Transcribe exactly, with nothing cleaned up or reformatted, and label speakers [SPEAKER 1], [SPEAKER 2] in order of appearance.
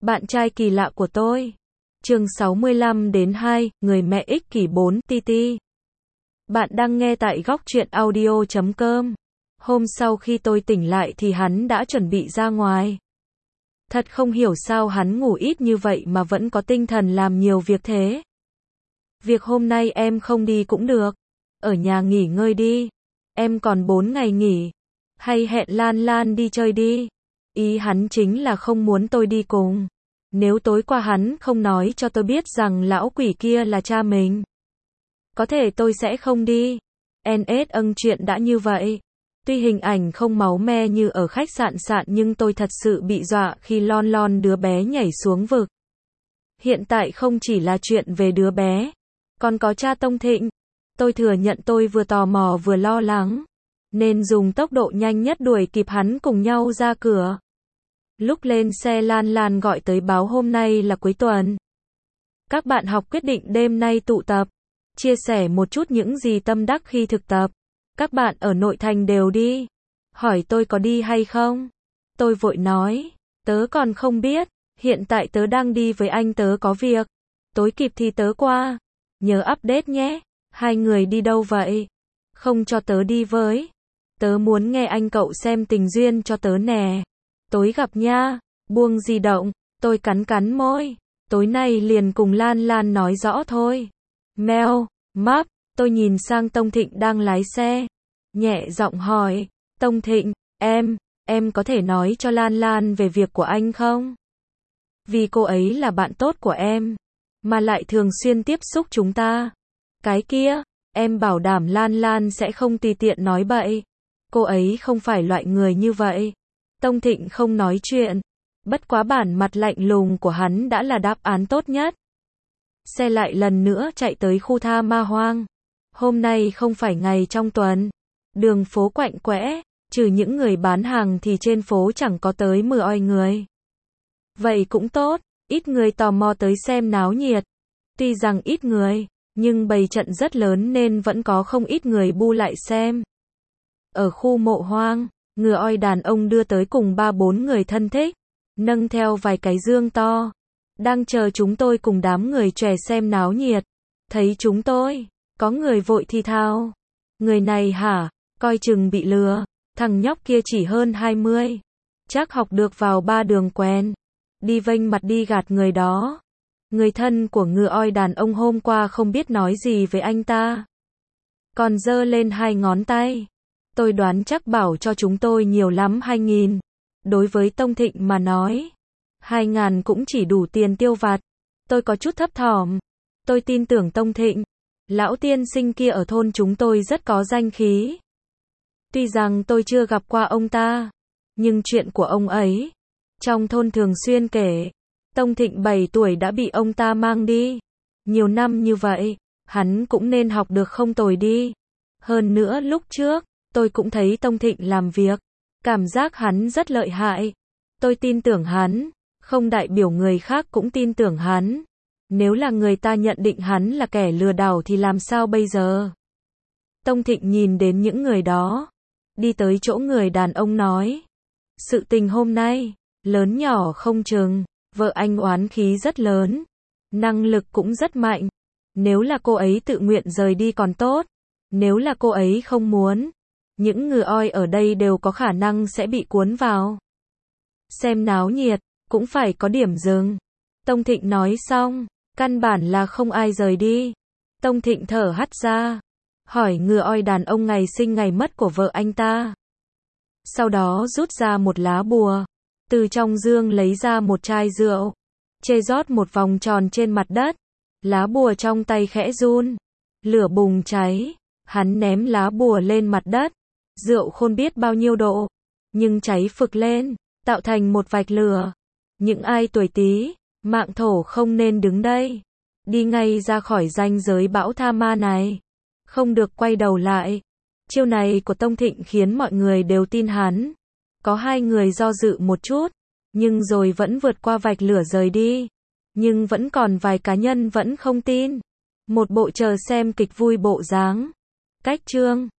[SPEAKER 1] Bạn trai kỳ lạ của tôi. Chương sáu mươi lăm đến hai, người mẹ ích kỷ bốn, Titi. Bạn đang nghe tại góc truyện audio chấm com. Hôm sau khi tôi tỉnh lại thì hắn đã chuẩn bị ra ngoài. Thật không hiểu sao hắn ngủ ít như vậy mà vẫn có tinh thần làm nhiều việc thế. Việc hôm nay em không đi cũng được. Ở nhà nghỉ ngơi đi. Em còn bốn ngày nghỉ. Hay hẹn Lan Lan đi chơi đi. Ý hắn chính là không muốn tôi đi cùng. Nếu tối qua hắn không nói cho tôi biết rằng lão quỷ kia là cha mình, có thể tôi sẽ không đi. en ét âng chuyện đã như vậy. Tuy hình ảnh không máu me như ở khách sạn sạn nhưng tôi thật sự bị dọa khi lon lon đứa bé nhảy xuống vực. Hiện tại không chỉ là chuyện về đứa bé, còn có cha Tông Thịnh. Tôi thừa nhận tôi vừa tò mò vừa lo lắng, nên dùng tốc độ nhanh nhất đuổi kịp hắn cùng nhau ra cửa. Lúc lên xe Lan Lan gọi tới báo hôm nay là cuối tuần. Các bạn học quyết định đêm nay tụ tập, chia sẻ một chút những gì tâm đắc khi thực tập. Các bạn ở nội thành đều đi. Hỏi tôi có đi hay không? Tôi vội nói, tớ còn không biết, hiện tại tớ đang đi với anh tớ có việc. Tối kịp thì tớ qua. Nhớ update nhé. Hai người đi đâu vậy? Không cho tớ đi với. Tớ muốn nghe anh cậu xem tình duyên cho tớ nè. Tối gặp nha. Buông di động. Tôi cắn cắn môi. Tối nay liền cùng Lan Lan nói rõ thôi. Mèo, map. Tôi nhìn sang Tông Thịnh đang lái xe. Nhẹ giọng hỏi. Tông Thịnh, em, em có thể nói cho Lan Lan về việc của anh không? Vì cô ấy là bạn tốt của em, mà lại thường xuyên tiếp xúc chúng ta. Cái kia, em bảo đảm Lan Lan sẽ không tùy tiện nói bậy. Cô ấy không phải loại người như vậy. Tông Thịnh không nói chuyện. Bất quá bản mặt lạnh lùng của hắn đã là đáp án tốt nhất. Xe lại lần nữa chạy tới khu tha ma hoang. Hôm nay không phải ngày trong tuần. Đường phố quạnh quẽ, trừ những người bán hàng thì trên phố chẳng có tới mười oi người. Vậy cũng tốt, ít người tò mò tới xem náo nhiệt. Tuy rằng ít người, nhưng bầy trận rất lớn nên vẫn có không ít người bu lại xem. Ở khu mộ hoang, ngựa oi đàn ông đưa tới cùng ba bốn người thân thích, nâng theo vài cái dương to. Đang chờ chúng tôi cùng đám người chòe xem náo nhiệt. Thấy chúng tôi, có người vội thì thào. Người này hả, coi chừng bị lừa, thằng nhóc kia chỉ hơn hai mươi. Chắc học được vào ba đường quen. Đi vênh mặt đi gạt người đó. Người thân của ngựa oi đàn ông hôm qua không biết nói gì với anh ta. Còn giơ lên hai ngón tay. Tôi đoán chắc bảo cho chúng tôi nhiều lắm hai nghìn. Đối với Tông Thịnh mà nói, hai ngàn cũng chỉ đủ tiền tiêu vặt. Tôi có chút thấp thỏm. Tôi tin tưởng Tông Thịnh. Lão tiên sinh kia ở thôn chúng tôi rất có danh khí. Tuy rằng tôi chưa gặp qua ông ta, nhưng chuyện của ông ấy trong thôn thường xuyên kể. Tông Thịnh bảy tuổi đã bị ông ta mang đi. Nhiều năm như vậy, hắn cũng nên học được không tồi đi. Hơn nữa lúc trước, tôi cũng thấy Tông Thịnh làm việc. Cảm giác hắn rất lợi hại. Tôi tin tưởng hắn, không đại biểu người khác cũng tin tưởng hắn. Nếu là người ta nhận định hắn là kẻ lừa đảo thì làm sao bây giờ? Tông Thịnh nhìn đến những người đó. Đi tới chỗ người đàn ông nói. Sự tình hôm nay, lớn nhỏ không chừng. Vợ anh oán khí rất lớn. Năng lực cũng rất mạnh. Nếu là cô ấy tự nguyện rời đi còn tốt. Nếu là cô ấy không muốn, những ngựa oi ở đây đều có khả năng sẽ bị cuốn vào. Xem náo nhiệt, cũng phải có điểm dừng. Tông Thịnh nói xong, căn bản là không ai rời đi. Tông Thịnh thở hắt ra, hỏi ngựa oi đàn ông ngày sinh ngày mất của vợ anh ta. Sau đó rút ra một lá bùa, từ trong dương lấy ra một chai rượu, chê rót một vòng tròn trên mặt đất. Lá bùa trong tay khẽ run, lửa bùng cháy. Hắn ném lá bùa lên mặt đất. Rượu không biết bao nhiêu độ, nhưng cháy phực lên, tạo thành một vạch lửa. Những ai tuổi Tý, mạng Thổ không nên đứng đây. Đi ngay ra khỏi ranh giới bão tha ma này. Không được quay đầu lại. Chiêu này của Tông Thịnh khiến mọi người đều tin hắn. Có hai người do dự một chút, nhưng rồi vẫn vượt qua vạch lửa rời đi. Nhưng vẫn còn vài cá nhân vẫn không tin. Một bộ chờ xem kịch vui bộ dáng. Cách chương